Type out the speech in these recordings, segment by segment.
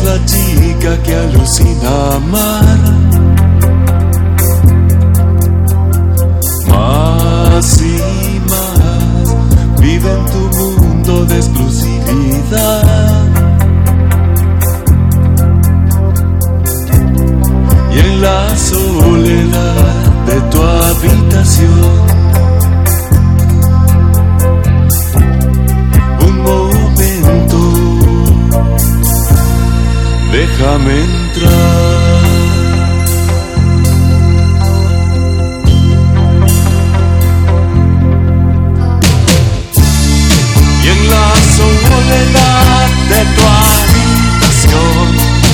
la chica que alucina amar. Más y más vive en tu mundo de exclusividad. Y en la soledad de tu habitación, un momento, déjame entrar. Y en la soledad de tu habitación,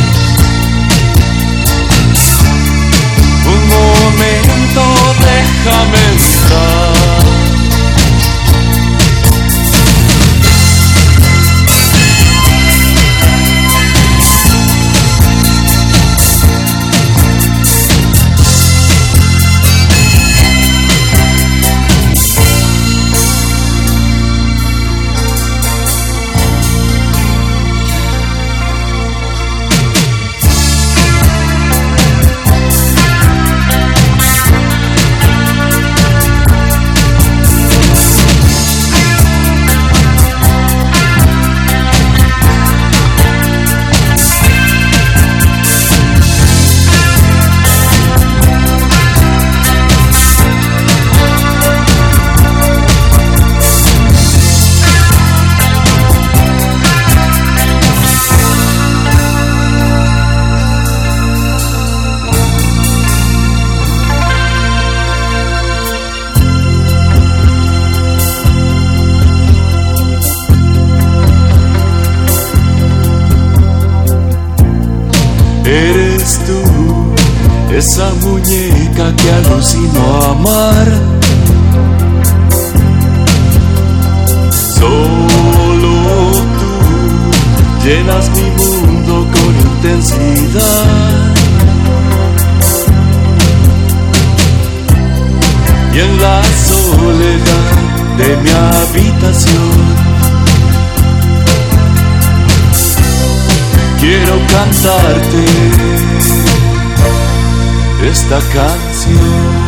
un momento, déjame estar. Eres tú, esa muñeca que alucino amar. Solo tú llenas mi mundo con intensidad. Y en la soledad de mi habitación, quiero cantarte esta canción.